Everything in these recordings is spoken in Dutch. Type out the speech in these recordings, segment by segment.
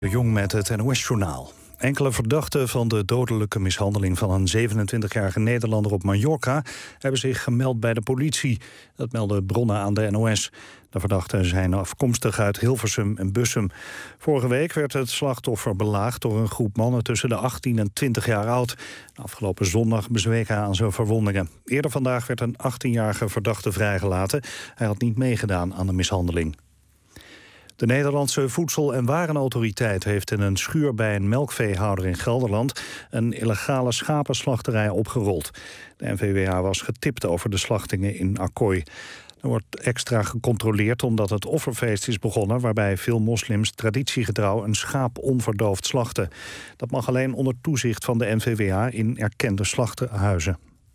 Jong met het NOS-journaal. Enkele verdachten van de dodelijke mishandeling van een 27-jarige Nederlander op Mallorca hebben zich gemeld bij de politie. Dat melden bronnen aan de NOS. De verdachten zijn afkomstig uit Hilversum en Bussum. Vorige week werd het slachtoffer belaagd door een groep mannen tussen de 18 en 20 jaar oud. Afgelopen zondag bezweek hij aan zijn verwondingen. Eerder vandaag werd een 18-jarige verdachte vrijgelaten. Hij had niet meegedaan aan de mishandeling. De Nederlandse Voedsel- en Warenautoriteit heeft in een schuur bij een melkveehouder in Gelderland een illegale schapenslachterij opgerold. De NVWA was getipt over de slachtingen in Acquoy. Er wordt extra gecontroleerd omdat het offerfeest is begonnen, waarbij veel moslims traditiegetrouw een schaap onverdoofd slachten. Dat mag alleen onder toezicht van de NVWA in erkende slachthuizen.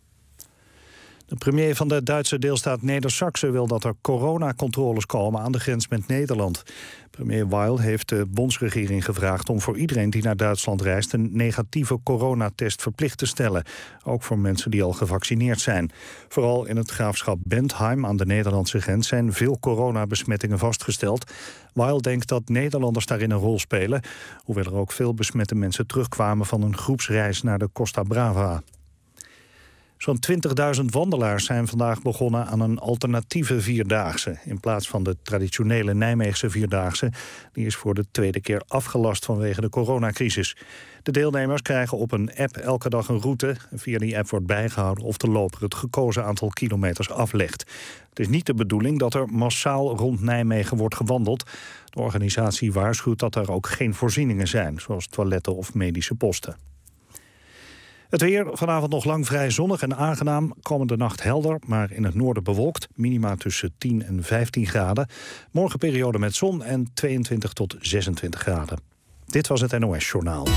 De premier van de Duitse deelstaat Neder-Saxe wil dat er coronacontroles komen aan de grens met Nederland. Premier Weil heeft de bondsregering gevraagd om voor iedereen die naar Duitsland reist een negatieve coronatest verplicht te stellen. Ook voor mensen die al gevaccineerd zijn. Vooral in het graafschap Bentheim aan de Nederlandse grens zijn veel coronabesmettingen vastgesteld. Weil denkt dat Nederlanders daarin een rol spelen, hoewel er ook veel besmette mensen terugkwamen van een groepsreis naar de Costa Brava. Zo'n 20.000 wandelaars zijn vandaag begonnen aan een alternatieve Vierdaagse. In plaats van de traditionele Nijmeegse Vierdaagse. Die is voor de tweede keer afgelast vanwege de coronacrisis. De deelnemers krijgen op een app elke dag een route. Via die app wordt bijgehouden of de loper het gekozen aantal kilometers aflegt. Het is niet de bedoeling dat er massaal rond Nijmegen wordt gewandeld. De organisatie waarschuwt dat er ook geen voorzieningen zijn, zoals toiletten of medische posten. Het weer, vanavond nog lang vrij zonnig en aangenaam. Komende nacht helder, maar in het noorden bewolkt. Minima tussen 10 en 15 graden. Morgen periode met zon en 22 tot 26 graden. Dit was het NOS Journaal.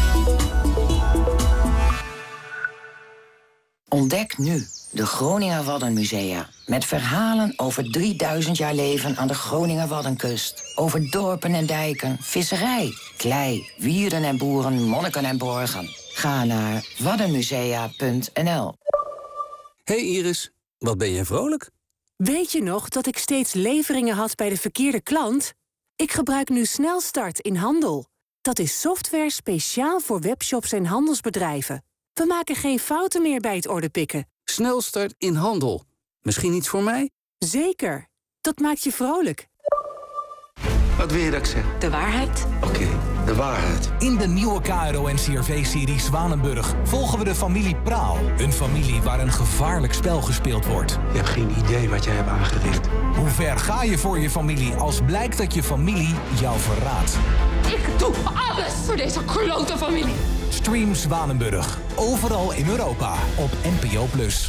Ontdek nu de Groninger Waddenmusea. Met verhalen over 3000 jaar leven aan de Groninger Waddenkust. Over dorpen en dijken, visserij, klei, wierden en boeren, monniken en borgen. Ga naar waddenmusea.nl. Hey Iris, wat ben jij vrolijk? Weet je nog dat ik steeds leveringen had bij de verkeerde klant? Ik gebruik nu Snelstart in Handel. Dat is software speciaal voor webshops en handelsbedrijven. We maken geen fouten meer bij het orderpikken. Snelstart in Handel. Misschien iets voor mij? Zeker. Dat maakt je vrolijk. Wat wil je dat ik zeg? De waarheid. Oké, de waarheid. In de nieuwe KRO-NCRV-serie Zwanenburg volgen we de familie Praal. Een familie waar een gevaarlijk spel gespeeld wordt. Je hebt geen idee wat jij hebt aangericht. Hoe ver ga je voor je familie als blijkt dat je familie jou verraadt? Ik doe alles voor deze klote familie. Stream Zwanenburg. Overal in Europa op NPO+.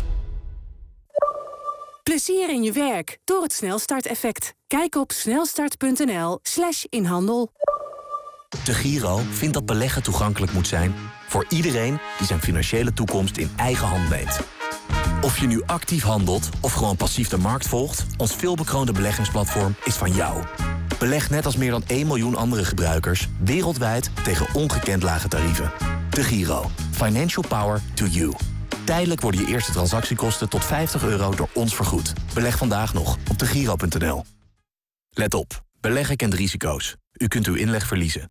Plezier in je werk door het Snelstart-effect. Kijk op snelstart.nl/inhandel. De Giro vindt dat beleggen toegankelijk moet zijn voor iedereen die zijn financiële toekomst in eigen hand neemt. Of je nu actief handelt of gewoon passief de markt volgt, ons veelbekroonde beleggingsplatform is van jou. Beleg net als meer dan 1 miljoen andere gebruikers wereldwijd tegen ongekend lage tarieven. De Giro. Financial power to you. Tijdelijk worden je eerste transactiekosten tot €50 door ons vergoed. Beleg vandaag nog op degiro.nl. Let op. Beleggen kent risico's. U kunt uw inleg verliezen.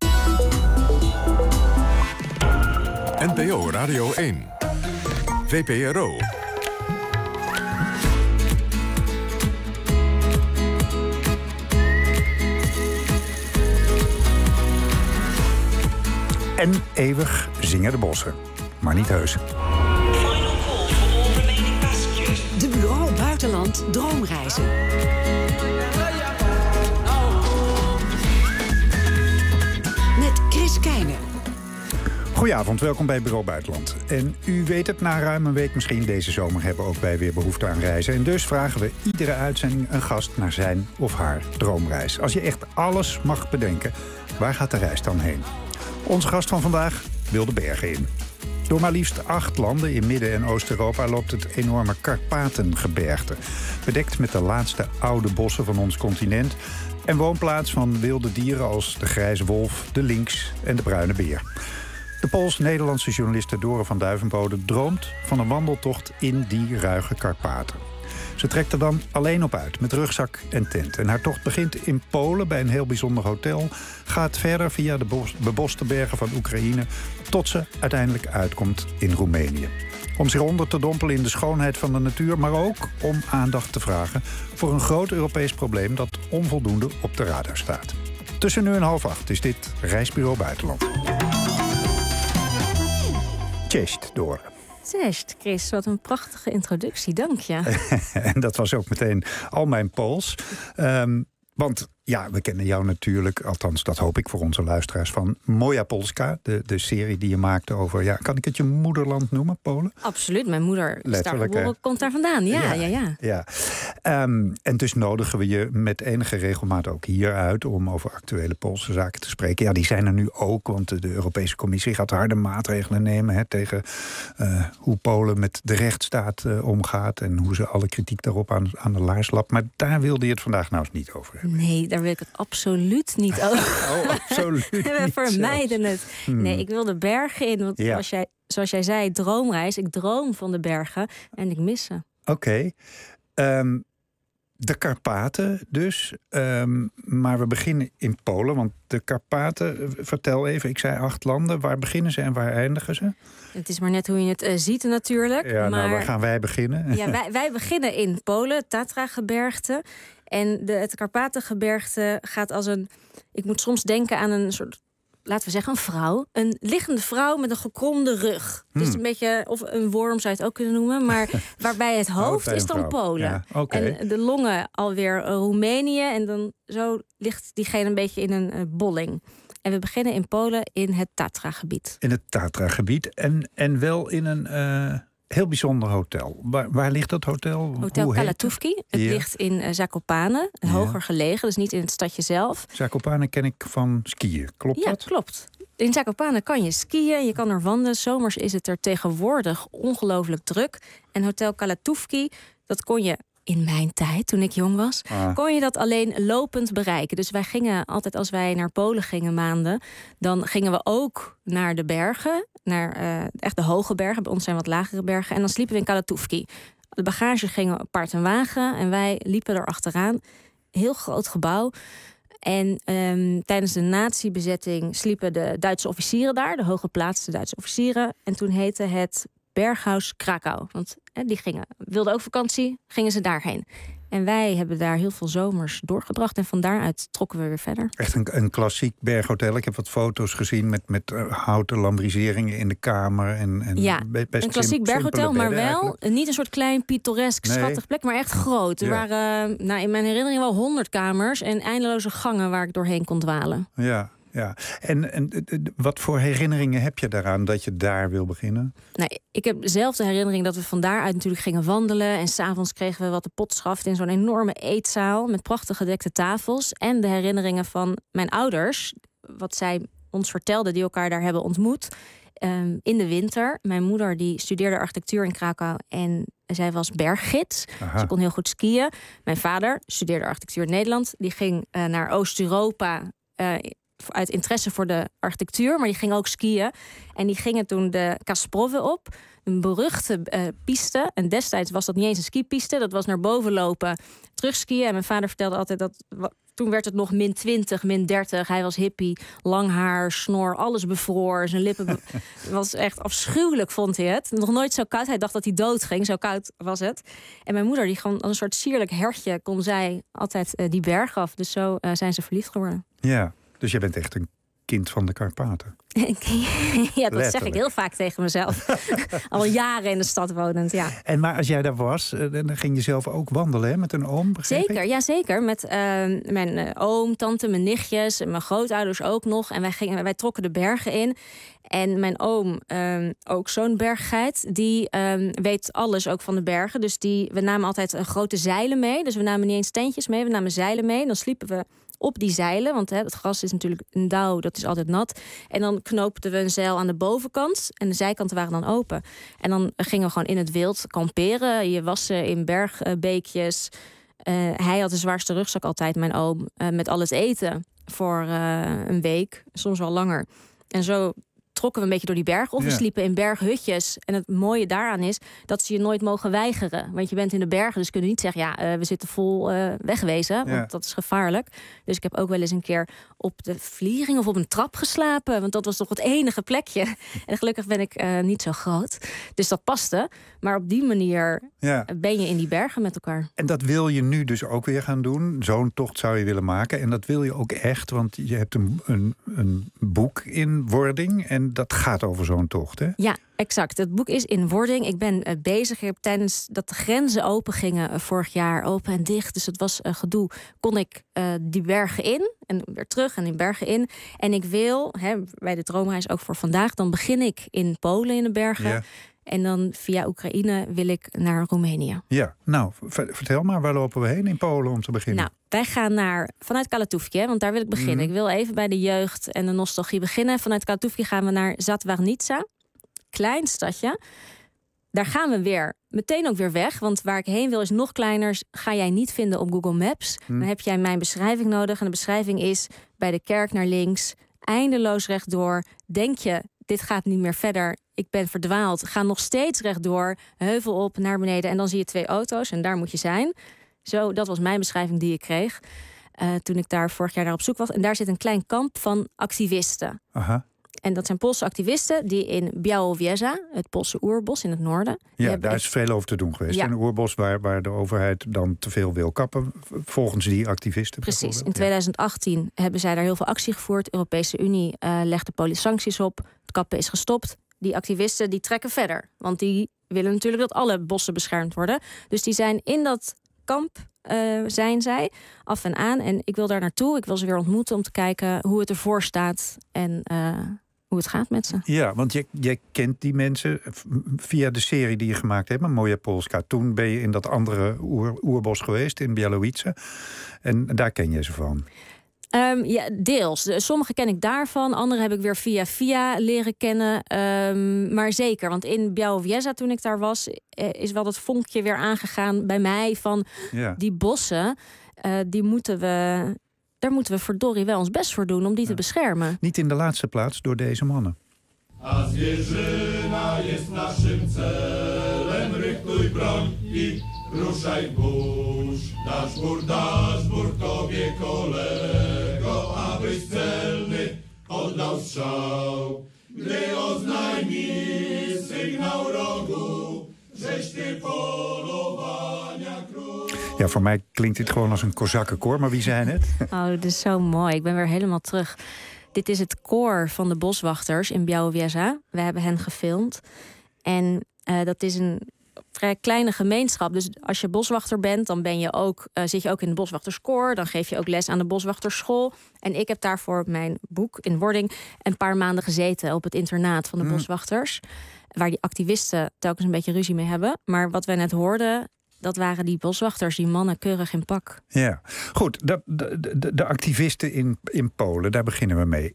NPO Radio 1. VPRO. En eeuwig zingen de bossen. Maar niet heus. De Bureau Buitenland Droomreizen. Met Chris Keijne. Goedenavond, welkom bij Bureau Buitenland. En u weet het, na ruim een week, misschien deze zomer, hebben ook wij weer behoefte aan reizen. En dus vragen we iedere uitzending een gast naar zijn of haar droomreis. Als je echt alles mag bedenken, waar gaat de reis dan heen? Onze gast van vandaag wil de bergen in. Door maar liefst 8 landen in Midden- en Oost-Europa loopt het enorme Karpatengebergte. Bedekt met de laatste oude bossen van ons continent. En woonplaats van wilde dieren als de grijze wolf, de lynx en de bruine beer. De Pools-Nederlandse journaliste Dore van Duivenbode droomt van een wandeltocht in die ruige Karpaten. Ze trekt er dan alleen op uit, met rugzak en tent. En haar tocht begint in Polen bij een heel bijzonder hotel. Gaat verder via de beboste bergen van Oekraïne, tot ze uiteindelijk uitkomt in Roemenië. Om zich onder te dompelen in de schoonheid van de natuur, maar ook om aandacht te vragen voor een groot Europees probleem dat onvoldoende op de radar staat. Tussen nu en 7:30 is dit Reisbureau Buitenland. Cześć, Dore. Cześć, Chris. Wat een prachtige introductie, dank je. En dat was ook meteen al mijn Pools. Want ja, we kennen jou natuurlijk, althans dat hoop ik voor onze luisteraars, van Moja Polska. De serie die je maakte over, ja, kan ik het je moederland noemen, Polen? Absoluut, mijn moeder is daar geboren, komt daar vandaan. Ja. En dus nodigen we je met enige regelmaat ook hier uit om over actuele Poolse zaken te spreken. Ja, die zijn er nu ook, want de Europese Commissie gaat harde maatregelen nemen tegen hoe Polen met de rechtsstaat omgaat en hoe ze alle kritiek daarop aan de laars lapt. Maar daar wilde je het vandaag nou eens niet over hebben. Nee, daar wil ik het absoluut niet over. Oh, absoluut. We vermijden het. Nee, ik wil de bergen in. Want zoals jij zei, droomreis. Ik droom van de bergen en ik mis ze. Oké. De Karpaten dus. Maar we beginnen in Polen. Want de Karpaten, vertel even, ik zei 8 landen. Waar beginnen ze en waar eindigen ze? Het is maar net hoe je het ziet natuurlijk. Ja, maar nou, waar gaan wij beginnen? Ja, wij beginnen in Polen, het Tatra-gebergte. En het Karpatengebergte gaat als een... Ik moet soms denken aan een soort, laten we zeggen, een vrouw. Een liggende vrouw met een gekromde rug. Dus een beetje, of een worm zou je het ook kunnen noemen. Maar waarbij het hoofd is dan Polen. Ja, okay. En de longen alweer Roemenië. En dan zo ligt diegene een beetje in een bolling. En we beginnen in Polen in het Tatra-gebied. In het Tatra-gebied. En wel in een heel bijzonder hotel. Waar ligt dat hotel? Hotel Kalatówki. Het ligt in Zakopane, hoger gelegen, dus niet in het stadje zelf. Zakopane ken ik van skiën, klopt dat? Ja, klopt. In Zakopane kan je skiën, je kan er wandelen. Zomers is het er tegenwoordig ongelooflijk druk. En Hotel Kalatówki, dat kon je in mijn tijd, toen ik jong was, kon je dat alleen lopend bereiken. Dus wij gingen altijd, als wij naar Polen gingen maanden, dan gingen we ook naar de bergen, naar echt de hoge bergen. Bij ons zijn wat lagere bergen. En dan sliepen we in Kalatówki. De bagage ging op paard en wagen en wij liepen er achteraan. Heel groot gebouw. En tijdens de nazi-bezetting sliepen de Duitse officieren daar, de hooggeplaatste Duitse officieren. En toen heette het Berghaus Krakau. Want die wilden ook vakantie, gingen ze daarheen. En wij hebben daar heel veel zomers doorgebracht. En van daaruit trokken we weer verder. Echt een klassiek berghotel. Ik heb wat foto's gezien met houten lambriseringen in de kamer. Best een klassiek berghotel, maar wel niet een soort klein, pittoresk, schattig plek, maar echt groot. Er waren in mijn herinnering wel 100 kamers en eindeloze gangen waar ik doorheen kon dwalen. Ja. En wat voor herinneringen heb je daaraan dat je daar wil beginnen? Nou, ik heb zelf de herinnering dat we van daaruit natuurlijk gingen wandelen. En 's avonds kregen we wat de pot schaft in zo'n enorme eetzaal met prachtig gedekte tafels. En de herinneringen van mijn ouders, wat zij ons vertelden, die elkaar daar hebben ontmoet. In de winter. Mijn moeder die studeerde architectuur in Krakau en zij was berggids. Ze kon heel goed skiën. Mijn vader studeerde architectuur in Nederland. Die ging naar Oost-Europa uit interesse voor de architectuur, maar die ging ook skiën. En die gingen toen de Kasprowy op, een beruchte piste. En destijds was dat niet eens een skipiste, dat was naar boven lopen, terugskiën. En mijn vader vertelde altijd dat toen werd het nog -20, -30. Hij was hippie, lang haar, snor, alles bevroor. Zijn lippen was echt afschuwelijk, vond hij het. Nog nooit zo koud. Hij dacht dat hij dood ging, zo koud was het. En mijn moeder, die gewoon als een soort sierlijk hertje, kon zij altijd die berg af. Dus zo zijn ze verliefd geworden. Ja. Dus jij bent echt een kind van de Karpaten. Ja, dat zeg ik heel vaak tegen mezelf. Al jaren in de stad wonend, ja. En maar als jij daar was, dan ging je zelf ook wandelen, hè, met een oom? Zeker, ja zeker. Met mijn oom, tante, mijn nichtjes, mijn grootouders ook nog. En wij trokken de bergen in. En mijn oom, ook zo'n berggeit, die weet alles ook van de bergen. Dus we namen altijd grote zeilen mee. Dus we namen niet eens tentjes mee, we namen zeilen mee. Dan sliepen we op die zeilen, want het gras is natuurlijk een dauw, dat is altijd nat. En dan knoopten we een zeil aan de bovenkant en de zijkanten waren dan open. En dan gingen we gewoon in het wild kamperen, je wassen in bergbeekjes. Hij had de zwaarste rugzak altijd, mijn oom, met al het eten voor een week, soms wel langer. En zo trokken we een beetje door die bergen. Of we sliepen in berghutjes. En het mooie daaraan is dat ze je nooit mogen weigeren. Want je bent in de bergen, dus kunnen niet zeggen... we zitten vol wegwezen, want dat is gevaarlijk. Dus ik heb ook wel eens een keer op de vliering of op een trap geslapen. Want dat was toch het enige plekje. En gelukkig ben ik niet zo groot. Dus dat paste. Maar op die manier ben je in die bergen met elkaar. En dat wil je nu dus ook weer gaan doen. Zo'n tocht zou je willen maken. En dat wil je ook echt, want je hebt een boek in wording. En dat gaat over zo'n tocht, hè? Ja, exact. Het boek is in wording. Ik ben bezig. Ik heb tijdens dat de grenzen open gingen vorig jaar, open en dicht. Dus het was gedoe. Kon ik die bergen in en weer terug en die bergen in. En ik wil, bij de droomreis ook voor vandaag, dan begin ik in Polen in de bergen. Ja. En dan via Oekraïne wil ik naar Roemenië. Ja, nou, vertel maar, waar lopen we heen in Polen om te beginnen? Nou, wij gaan vanuit Kalatuvki, want daar wil ik beginnen. Ik wil even bij de jeugd en de nostalgie beginnen. Vanuit Kalatuvki gaan we naar Zatwarnica, klein stadje. Daar gaan we weer meteen ook weer weg, want waar ik heen wil is nog kleiner. Ga jij niet vinden op Google Maps. Dan heb jij mijn beschrijving nodig. En de beschrijving is bij de kerk naar links, eindeloos rechtdoor. Denk je, dit gaat niet meer verder. Ik ben verdwaald. Ga nog steeds rechtdoor, heuvel op, naar beneden. En dan zie je 2 auto's en daar moet je zijn. Zo, dat was mijn beschrijving die ik kreeg toen ik daar vorig jaar op zoek was. En daar zit een klein kamp van activisten. Aha. En dat zijn Poolse activisten die in Białowieża, het Poolse oerbos in het noorden... Ja, daar is veel over te doen geweest. Ja. Een oerbos waar de overheid dan te veel wil kappen, volgens die activisten. Precies. In 2018 hebben zij daar heel veel actie gevoerd. De Europese Unie legde sancties op. Het kappen is gestopt. Die activisten die trekken verder. Want die willen natuurlijk dat alle bossen beschermd worden. Dus die zijn in dat kamp, zijn zij, af en aan. En ik wil daar naartoe. Ik wil ze weer ontmoeten om te kijken hoe het ervoor staat en hoe het gaat met ze. Ja, want jij kent die mensen via de serie die je gemaakt hebt, Moja Polska. Toen ben je in dat andere oerbos geweest, in Białowieża. En daar ken je ze van. Ja, deels. Sommige ken ik daarvan. Andere heb ik weer via leren kennen. Maar zeker, want in Białowieża toen ik daar was, is wel dat vonkje weer aangegaan bij mij van die bossen. Daar moeten we verdorie wel ons best voor doen om die te beschermen. Niet in de laatste plaats door deze mannen. A zwierzyna jest naszym celem, rychtuj broń I ruszaj burz. Dasz bór tobie kolego, abyś celny oddał strzał. Gdy oznajmi sygnał rogu, żeś ty polowania król. Ja, voor mij klinkt dit gewoon als een kozakkenkoor, maar wie zijn het? Oh, dat is zo mooi. Ik ben weer helemaal terug. Dit is het koor van de boswachters in Białowieża. We hebben hen gefilmd. En dat is een vrij kleine gemeenschap. Dus als je boswachter bent, dan zit je ook in het boswachterskoor. Dan geef je ook les aan de boswachterschool. En ik heb daarvoor mijn boek in wording een paar maanden gezeten op het internaat van de boswachters. Waar die activisten telkens een beetje ruzie mee hebben. Maar wat wij net hoorden, dat waren die boswachters, die mannen keurig in pak. Ja, goed. De activisten in Polen, daar beginnen we mee.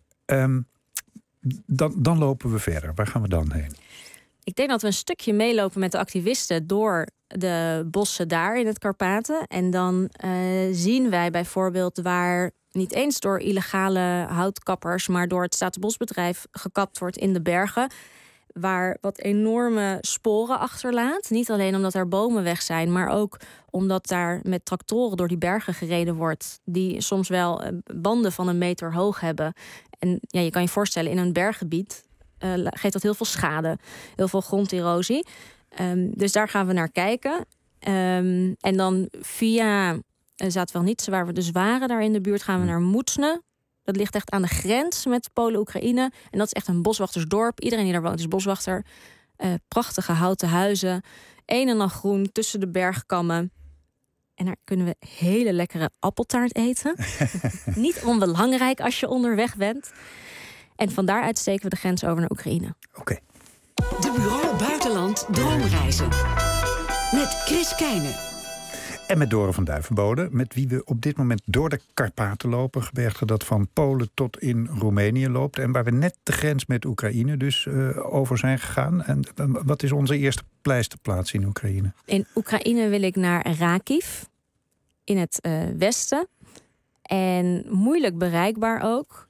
Dan lopen we verder. Waar gaan we dan heen? Ik denk dat we een stukje meelopen met de activisten door de bossen daar in het Karpaten. En dan zien wij bijvoorbeeld waar niet eens door illegale houtkappers, maar door het Staatsbosbedrijf gekapt wordt in de bergen. Waar wat enorme sporen achterlaat. Niet alleen omdat er bomen weg zijn, maar ook omdat daar met tractoren door die bergen gereden wordt. Die soms wel banden van 1 meter hoog hebben. En ja, je kan je voorstellen, in een berggebied geeft dat heel veel schade. Heel veel gronderosie. Dus daar gaan we naar kijken. En dan via Zatwarnica, waar we dus waren, daar in de buurt, gaan we naar Mucne. Dat ligt echt aan de grens met Polen-Oekraïne. En dat is echt een boswachtersdorp. Iedereen die daar woont is boswachter. Prachtige houten huizen. Een en al groen tussen de bergkammen. En daar kunnen we hele lekkere appeltaart eten. Niet onbelangrijk als je onderweg bent. En van daaruit steken we de grens over naar Oekraïne. Oké. De Bureau Buitenland Droomreizen. Met Chris Keijne. En met Dore van Duivenbode, met wie we op dit moment door de Karpaten lopen. Gebergte dat van Polen tot in Roemenië loopt. En waar we net de grens met Oekraïne dus over zijn gegaan. En wat is onze eerste pleisterplaats in Oekraïne? In Oekraïne wil ik naar Rakiv. In het westen. En moeilijk bereikbaar ook.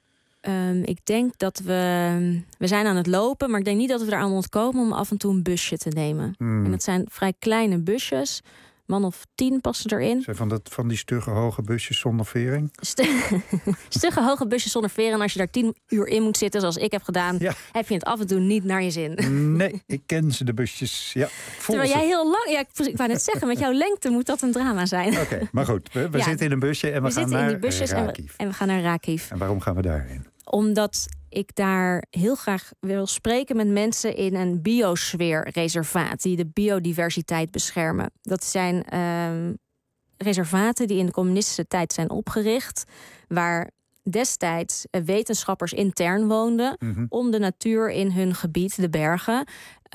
Ik denk dat we zijn aan het lopen, maar ik denk niet dat we eraan ontkomen om af en toe een busje te nemen. En dat zijn vrij kleine busjes. Man of 10 passen erin. Zijn van die stugge hoge busjes zonder vering? Stugge hoge busjes zonder veren. En als je daar 10 uur in moet zitten, zoals ik heb gedaan, heb je het af en toe niet naar je zin. Nee, ik ken ze, de busjes. Ja, terwijl jij heel lang... Ja, ik wou net zeggen, met jouw lengte moet dat een drama zijn. Oké, maar goed. We zitten in een busje en we gaan naar Rakiv. En we gaan naar Rakiv. En waarom gaan we daarheen? Omdat ik daar heel graag wil spreken met mensen in een biosfeerreservaat die de biodiversiteit beschermen. Dat zijn reservaten die in de communistische tijd zijn opgericht, waar destijds wetenschappers intern woonden om de natuur in hun gebied, de bergen,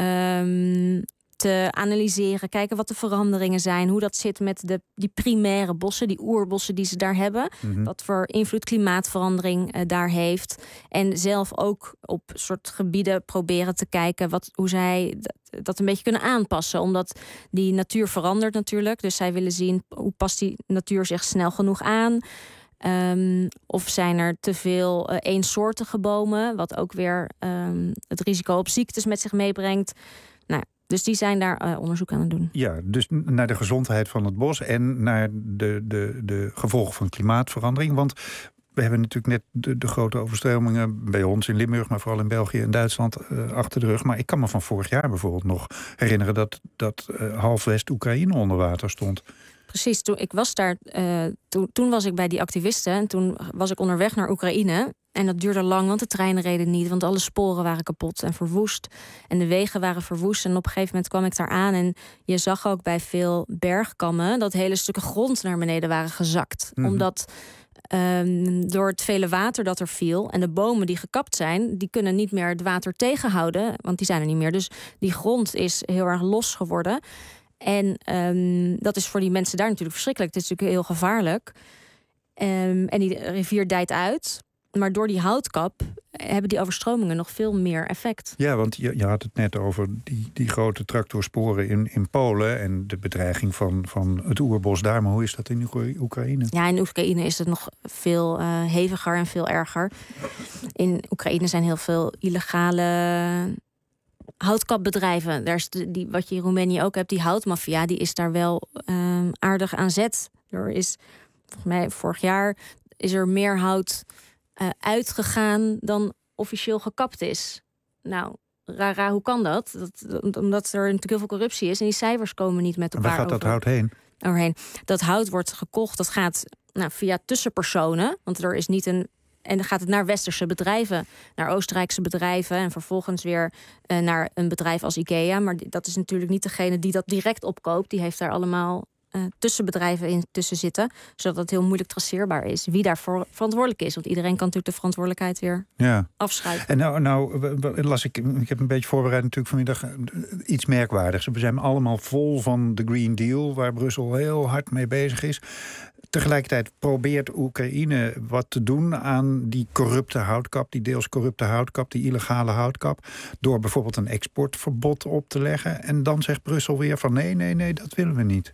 te analyseren, kijken wat de veranderingen zijn, hoe dat zit met die primaire bossen, die oerbossen die ze daar hebben, wat voor invloed klimaatverandering daar heeft. En zelf ook op soort gebieden proberen te kijken hoe zij dat een beetje kunnen aanpassen, omdat die natuur verandert natuurlijk. Dus zij willen zien, hoe past die natuur zich snel genoeg aan? Of zijn er te veel eensoortige bomen, wat ook weer het risico op ziektes met zich meebrengt. Nou, dus die zijn daar onderzoek aan het doen. Ja, dus naar de gezondheid van het bos en naar de gevolgen van klimaatverandering. Want we hebben natuurlijk net de grote overstromingen bij ons in Limburg, maar vooral in België en Duitsland achter de rug. Maar ik kan me van vorig jaar bijvoorbeeld nog herinneren dat half West-Oekraïne onder water stond. Precies, toen ik was daar, toen was ik bij die activisten en toen was ik onderweg naar Oekraïne. En dat duurde lang, want de treinen reden niet, want alle sporen waren kapot en verwoest. En de wegen waren verwoest. En op een gegeven moment kwam ik daar aan en je zag ook bij veel bergkammen dat hele stukken grond naar beneden waren gezakt. Omdat door het vele water dat er viel en de bomen die gekapt zijn, die kunnen niet meer het water tegenhouden, want die zijn er niet meer. Dus die grond is heel erg los geworden. En dat is voor die mensen daar natuurlijk verschrikkelijk. Het is natuurlijk heel gevaarlijk. En die rivier dijt uit. Maar door die houtkap hebben die overstromingen nog veel meer effect. Ja, want je had het net over die grote tractorsporen in Polen en de bedreiging van het oerbos daar. Maar hoe is dat in Oekraïne? Ja, in Oekraïne is het nog veel heviger en veel erger. In Oekraïne zijn heel veel illegale houtkapbedrijven. Daar is wat je in Roemenië ook hebt, die houtmafia, die is daar wel aardig aan zet. Er is, volgens mij vorig jaar, is er meer hout uitgegaan dan officieel gekapt is. Nou, rara, hoe kan dat? Omdat er natuurlijk heel veel corruptie is en die cijfers komen niet met elkaar. Waar gaat dat hout heen? Dat hout wordt gekocht, dat gaat via tussenpersonen, want er is niet een. En dan gaat het naar westerse bedrijven, naar Oostenrijkse bedrijven en vervolgens weer naar een bedrijf als IKEA. Maar dat is natuurlijk niet degene die dat direct opkoopt. Die heeft daar allemaal tussenbedrijven in tussen zitten, zodat het heel moeilijk traceerbaar is wie daarvoor verantwoordelijk is. Want iedereen kan natuurlijk de verantwoordelijkheid weer afschuiven. En nou las ik heb een beetje voorbereid natuurlijk vanmiddag iets merkwaardigs. We zijn allemaal vol van de Green Deal, waar Brussel heel hard mee bezig is. Tegelijkertijd probeert Oekraïne wat te doen aan die corrupte houtkap, die deels corrupte houtkap, die illegale houtkap, door bijvoorbeeld een exportverbod op te leggen. En dan zegt Brussel weer van nee, dat willen we niet.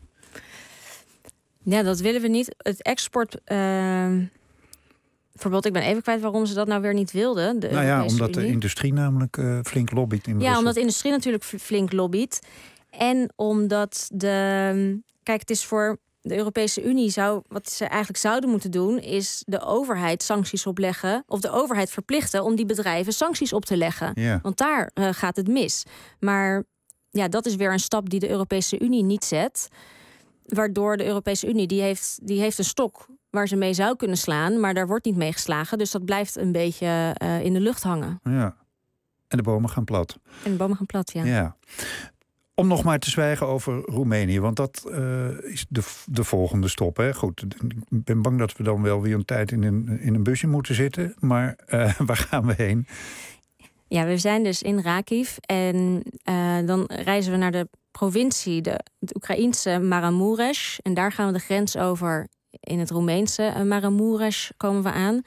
Ja, dat willen we niet. Het exportverbod, ik ben even kwijt waarom ze dat nou weer niet wilden. Omdat de industrie namelijk flink lobbyt in Brussel. Ja, omdat de industrie natuurlijk flink lobbyt. En omdat kijk, het is voor de Europese Unie wat ze eigenlijk zouden moeten doen, is de overheid sancties opleggen, of de overheid verplichten om die bedrijven sancties op te leggen. Ja. Want daar gaat het mis. Maar ja, dat is weer een stap die de Europese Unie niet zet. Waardoor de Europese Unie, die heeft een stok waar ze mee zou kunnen slaan, maar daar wordt niet mee geslagen. Dus dat blijft een beetje in de lucht hangen. Ja. En de bomen gaan plat. Ja. Om nog maar te zwijgen over Roemenië, want dat is de volgende stop. Hè? Goed, ik ben bang dat we dan wel weer een tijd in een busje moeten zitten. Maar waar gaan we heen? Ja, we zijn dus in Rakiv en dan reizen we naar de provincie, het Oekraïense Maramuresh. En daar gaan we de grens over in het Roemeense Maramuresh komen we aan.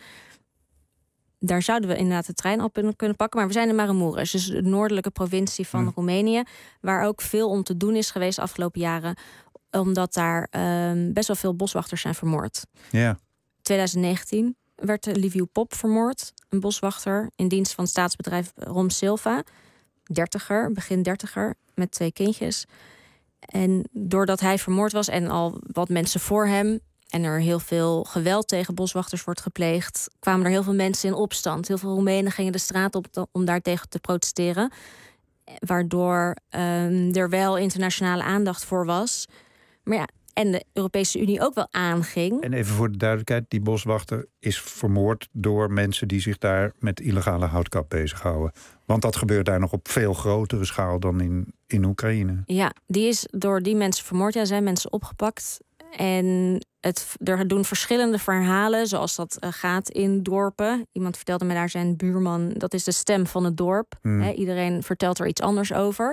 Daar zouden we inderdaad de trein op kunnen pakken. Maar we zijn in Maramuresh, dus de noordelijke provincie van Roemenië, waar ook veel om te doen is geweest de afgelopen jaren, omdat daar best wel veel boswachters zijn vermoord. Ja. 2019 werd Liviu Pop vermoord. een boswachter in dienst van het staatsbedrijf Rom Silva. Begin 30er, met 2 kindjes. En doordat hij vermoord was en al wat mensen voor hem... en er heel veel geweld tegen boswachters wordt gepleegd... kwamen er heel veel mensen in opstand. Heel veel Roemenen gingen de straat op om daartegen te protesteren. Waardoor er wel internationale aandacht voor was. Maar ja, en de Europese Unie ook wel aanging. En even voor de duidelijkheid, die boswachter is vermoord door mensen die zich daar met illegale houtkap bezighouden. Want dat gebeurt daar nog op veel grotere schaal dan in Oekraïne. Ja, die is door die mensen vermoord. Ja, zijn mensen opgepakt. En er doen verschillende verhalen, zoals dat gaat in dorpen. Iemand vertelde me daar, zijn buurman, dat is de stem van het dorp. Iedereen vertelt er iets anders over.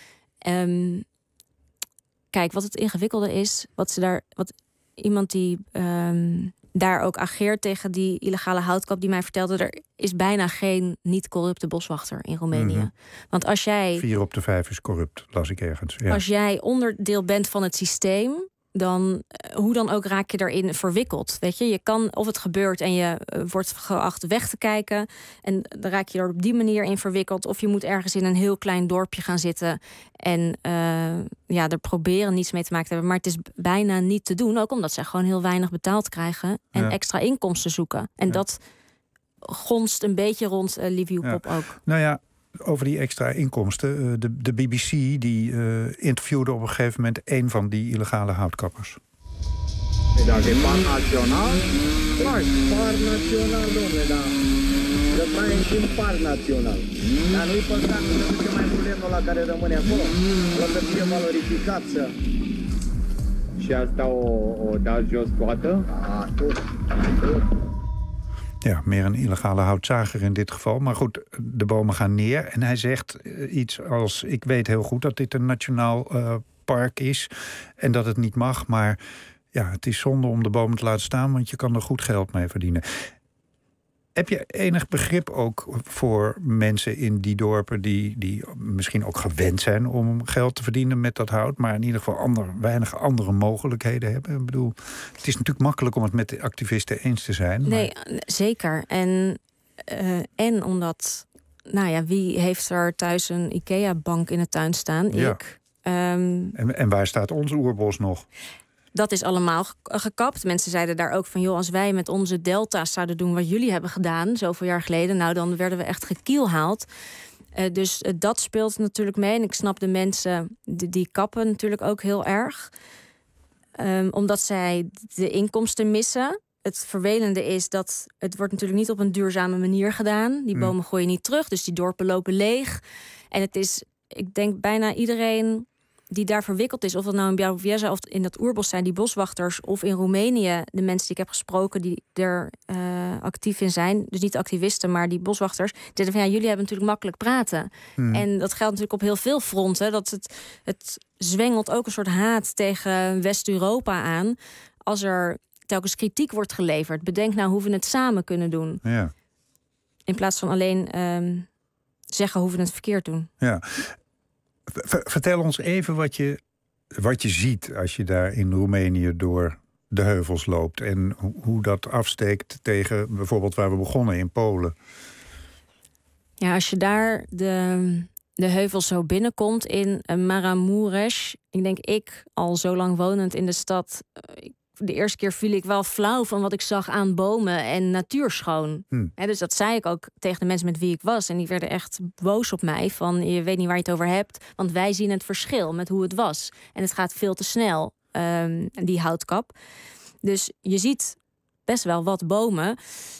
Kijk, wat het ingewikkelde is, wat iemand die daar ook ageert tegen die illegale houtkap, die mij vertelde, er is bijna geen niet-corrupte boswachter in Roemenië. Want als jij 4 op de 5 is corrupt, las ik ergens. Ja. Als jij onderdeel bent van het systeem, dan hoe dan ook raak je daarin verwikkeld. Weet je, je kan, of het gebeurt en je wordt geacht weg te kijken, en dan raak je er op die manier in verwikkeld, of je moet ergens in een heel klein dorpje gaan zitten en er proberen niets mee te maken te hebben. Maar het is bijna niet te doen, ook omdat ze gewoon heel weinig betaald krijgen en extra inkomsten zoeken. En dat gonst een beetje rond Liviu Pop ook. Nou ja, over die extra inkomsten. De BBC die interviewde op een gegeven moment een van die illegale houtkappers. Dacă e parc național, parc național, domnule, da. Să trăim și în parc național. Dar nu-i păcat să duce mai mult lemnul ăla care rămâne acolo. O să fie valorificat să... Și asta o dați jos toată? Tot. Ja, meer een illegale houtzager in dit geval. Maar goed, de bomen gaan neer. En hij zegt iets als: ik weet heel goed dat dit een nationaal park is en dat het niet mag. Maar ja, het is zonde om de bomen te laten staan, want je kan er goed geld mee verdienen. Heb je enig begrip ook voor mensen in die dorpen die misschien ook gewend zijn om geld te verdienen met dat hout, maar in ieder geval weinig andere mogelijkheden hebben? Ik bedoel, het is natuurlijk makkelijk om het met de activisten eens te zijn. Nee, zeker. En omdat, wie heeft er thuis een IKEA-bank in de tuin staan? Ja. Ik. En waar staat ons oerbos nog? Dat is allemaal gekapt. Mensen zeiden daar ook van, joh, als wij met onze delta's zouden doen wat jullie hebben gedaan, zoveel jaar geleden, nou, dan werden we echt gekielhaald. Dus dat speelt natuurlijk mee. En ik snap de mensen die kappen natuurlijk ook heel erg. Omdat zij de inkomsten missen. Het vervelende is dat het wordt natuurlijk niet op een duurzame manier gedaan. Die bomen gooi je niet terug, dus die dorpen lopen leeg. En het is, ik denk, bijna iedereen die daar verwikkeld is, of dat nou in Białowieża of in dat oerbos zijn, die boswachters, of in Roemenië, de mensen die ik heb gesproken die er actief in zijn, dus niet activisten, maar die boswachters, die zeggen van, ja, jullie hebben natuurlijk makkelijk praten. En dat geldt natuurlijk op heel veel fronten, dat het zwengelt ook een soort haat tegen West-Europa aan, als er telkens kritiek wordt geleverd. Bedenk nou hoe we het samen kunnen doen. Ja. In plaats van alleen zeggen hoe we het verkeerd doen. Ja. Vertel ons even wat je ziet als je daar in Roemenië door de heuvels loopt. En hoe dat afsteekt tegen bijvoorbeeld waar we begonnen in Polen. Ja, als je daar de heuvels zo binnenkomt in Maramureș. Ik al zo lang wonend in de stad. De eerste keer viel ik wel flauw van wat ik zag aan bomen en natuurschoon. Dus dat zei ik ook tegen de mensen met wie ik was. En die werden echt boos op mij. Van, je weet niet waar je het over hebt. Want wij zien het verschil met hoe het was. En het gaat veel te snel, die houtkap. Dus je ziet best wel wat bomen.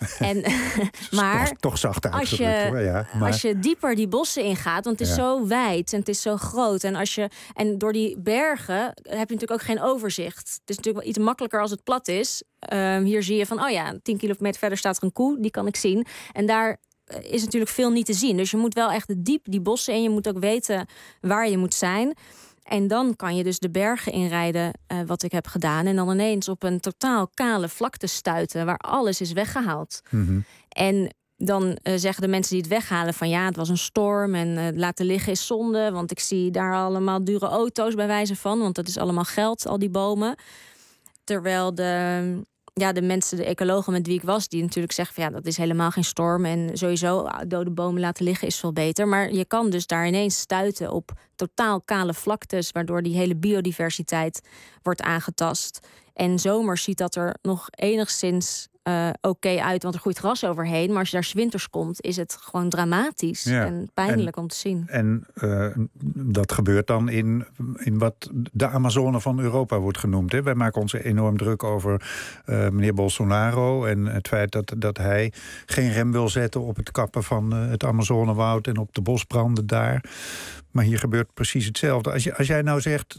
Maar toch zacht uitgedrukt. Als je dieper die bossen ingaat, want het is zo wijd en het is zo groot. En door die bergen heb je natuurlijk ook geen overzicht. Het is natuurlijk wel iets makkelijker als het plat is. Hier zie je van, 10 kilometer verder staat er een koe, die kan ik zien. En daar is natuurlijk veel niet te zien. Dus je moet wel echt diep die bossen in. Je moet ook weten waar je moet zijn. En dan kan je dus de bergen inrijden, wat ik heb gedaan. En dan ineens op een totaal kale vlakte stuiten, waar alles is weggehaald. En dan zeggen de mensen die het weghalen van, ja, het was een storm en laten liggen is zonde. Want ik zie daar allemaal dure auto's bij wijze van. Want dat is allemaal geld, al die bomen. Terwijl de mensen, de ecologen met wie ik was, die natuurlijk zeggen van dat is helemaal geen storm en sowieso dode bomen laten liggen is veel beter. Maar je kan dus daar ineens stuiten op totaal kale vlaktes, waardoor die hele biodiversiteit wordt aangetast. En zomers ziet dat er nog enigszins oké uit, want er groeit gras overheen. Maar als je daar 's winters komt, is het gewoon dramatisch en pijnlijk om te zien. En dat gebeurt dan in wat de Amazone van Europa wordt genoemd. Hè? Wij maken ons enorm druk over meneer Bolsonaro en het feit dat hij geen rem wil zetten op het kappen van het Amazonewoud en op de bosbranden daar. Maar hier gebeurt precies hetzelfde. Als jij nou zegt,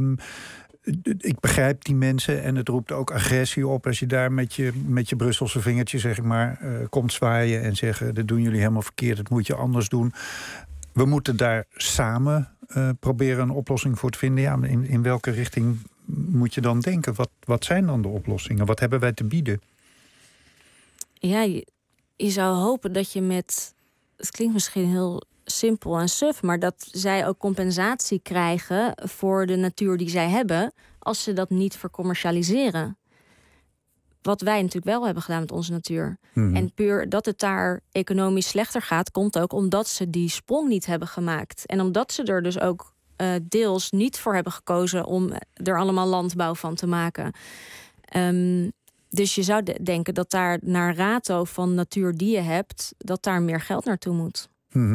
ik begrijp die mensen en het roept ook agressie op als je daar met je Brusselse vingertje, zeg ik maar, komt zwaaien en zeggen, dat doen jullie helemaal verkeerd, dat moet je anders doen. We moeten daar samen proberen een oplossing voor te vinden. Ja, in welke richting moet je dan denken? Wat zijn dan de oplossingen? Wat hebben wij te bieden? Ja, je zou hopen dat je het klinkt misschien heel simpel en suf, maar dat zij ook compensatie krijgen voor de natuur die zij hebben, als ze dat niet vercommercialiseren. Wat wij natuurlijk wel hebben gedaan met onze natuur. En puur dat het daar economisch slechter gaat, komt ook omdat ze die sprong niet hebben gemaakt. En omdat ze er dus ook deels niet voor hebben gekozen om er allemaal landbouw van te maken. Dus je zou denken dat daar naar rato van natuur die je hebt, dat daar meer geld naartoe moet.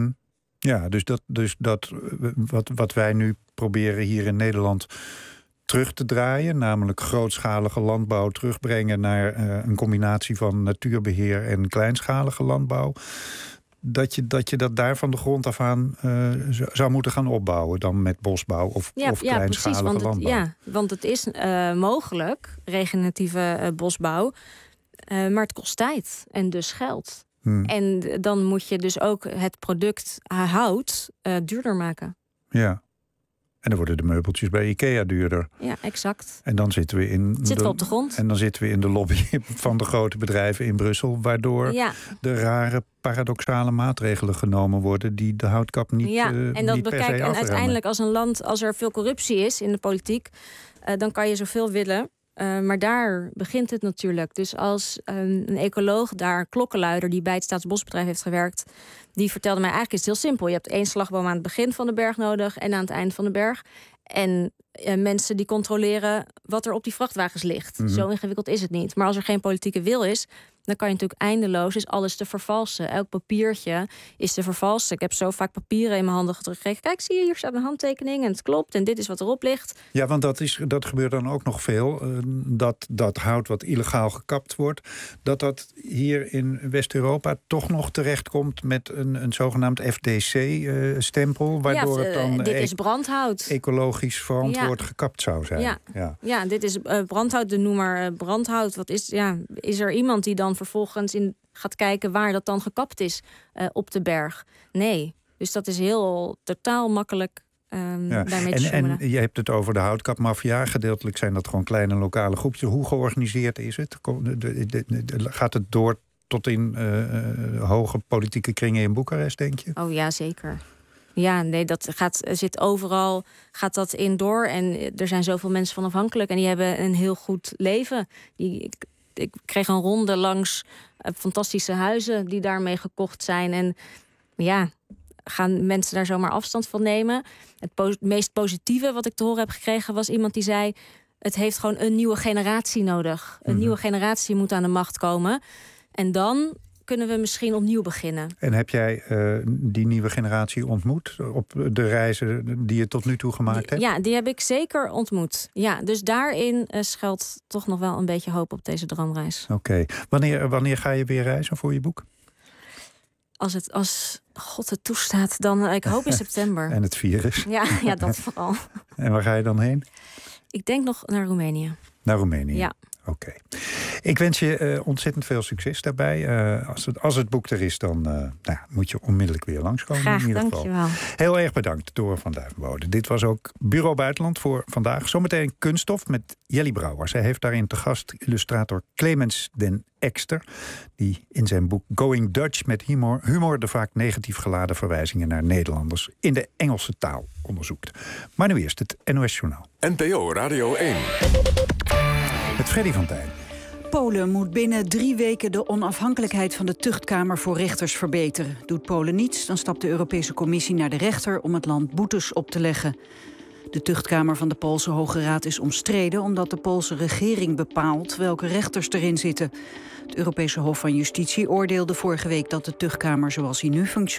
Ja, dus dat wat wij nu proberen hier in Nederland terug te draaien, namelijk grootschalige landbouw terugbrengen naar een combinatie van natuurbeheer en kleinschalige landbouw, dat je dat daar van de grond af aan zou moeten gaan opbouwen dan met bosbouw of kleinschalige landbouw. Want het is mogelijk, regeneratieve bosbouw, maar het kost tijd en dus geld. En dan moet je dus ook het product hout duurder maken. Ja. En dan worden de meubeltjes bij IKEA duurder. Ja, exact. En dan zitten we op de grond. En dan zitten we in de lobby van de grote bedrijven in Brussel, waardoor de rare paradoxale maatregelen genomen worden die de houtkap niet en dat niet per se afremmen. En uiteindelijk als een land, als er veel corruptie is in de politiek, dan kan je zoveel willen. Maar daar begint het natuurlijk. Dus als een ecoloog daar, klokkenluider, die bij het Staatsbosbedrijf heeft gewerkt, die vertelde mij eigenlijk is het heel simpel. Je hebt 1 slagboom aan het begin van de berg nodig en aan het eind van de berg. En mensen die controleren wat er op die vrachtwagens ligt. Zo ingewikkeld is het niet. Maar als er geen politieke wil is, dan kan je natuurlijk eindeloos is alles te vervalsen. Elk papiertje is te vervalsen. Ik heb zo vaak papieren in mijn handen teruggekregen. Kijk, zie je, hier staat een handtekening en het klopt. En dit is wat erop ligt. Ja, want dat gebeurt dan ook nog veel. Dat hout wat illegaal gekapt wordt, dat hier in West-Europa toch nog terechtkomt met een zogenaamd FDC-stempel. Waardoor het dan dit is brandhout. Ecologisch verantwoord gekapt zou zijn. Ja, dit is brandhout, de noemer brandhout. Is er iemand die dan vervolgens gaat kijken waar dat dan gekapt is op de berg? Nee. Dus dat is heel totaal makkelijk daarmee te zoenen. En je hebt het over de houtkapmafia. Gedeeltelijk zijn dat gewoon kleine lokale groepjes. Hoe georganiseerd is het? Gaat het door tot in hoge politieke kringen in Boekarest, denk je? Oh ja, zeker. Ja, nee, zit overal, gaat dat in door. En er zijn zoveel mensen van afhankelijk en die hebben een heel goed leven. Ik kreeg een ronde langs fantastische huizen die daarmee gekocht zijn. En ja, gaan mensen daar zomaar afstand van nemen? Het meest positieve wat ik te horen heb gekregen was iemand die zei, het heeft gewoon een nieuwe generatie nodig. Een nieuwe generatie moet aan de macht komen. En dan kunnen we misschien opnieuw beginnen. En heb jij die nieuwe generatie ontmoet op de reizen die je tot nu toe gemaakt hebt? Ja, die heb ik zeker ontmoet. Ja, dus daarin schuilt toch nog wel een beetje hoop op deze droomreis. Oké. Wanneer ga je weer reizen voor je boek? Als God het toestaat, dan ik hoop in september. En het virus. Ja, dat vooral. En waar ga je dan heen? Ik denk nog naar Roemenië. Naar Roemenië? Ja. Oké. Ik wens je ontzettend veel succes daarbij. Als het boek er is, dan moet je onmiddellijk weer langskomen. Graag, in ieder geval. dankjewel. Heel erg bedankt, Dora van Duivenbode. Dit was ook Bureau Buitenland voor vandaag. Zometeen Kunststof met Jelly Brouwer. Zij heeft daarin te gast illustrator Clemens den Ekster, die in zijn boek Going Dutch met humor de vaak negatief geladen verwijzingen naar Nederlanders in de Engelse taal onderzoekt. Maar nu eerst het NOS Journaal. NPO Radio 1. Met Freddy van Tijn. Polen moet binnen 3 weken de onafhankelijkheid van de tuchtkamer voor rechters verbeteren. Doet Polen niets, dan stapt de Europese Commissie naar de rechter om het land boetes op te leggen. De tuchtkamer van de Poolse Hoge Raad is omstreden omdat de Poolse regering bepaalt welke rechters erin zitten. Het Europese Hof van Justitie oordeelde vorige week dat de tuchtkamer zoals hij nu functioneert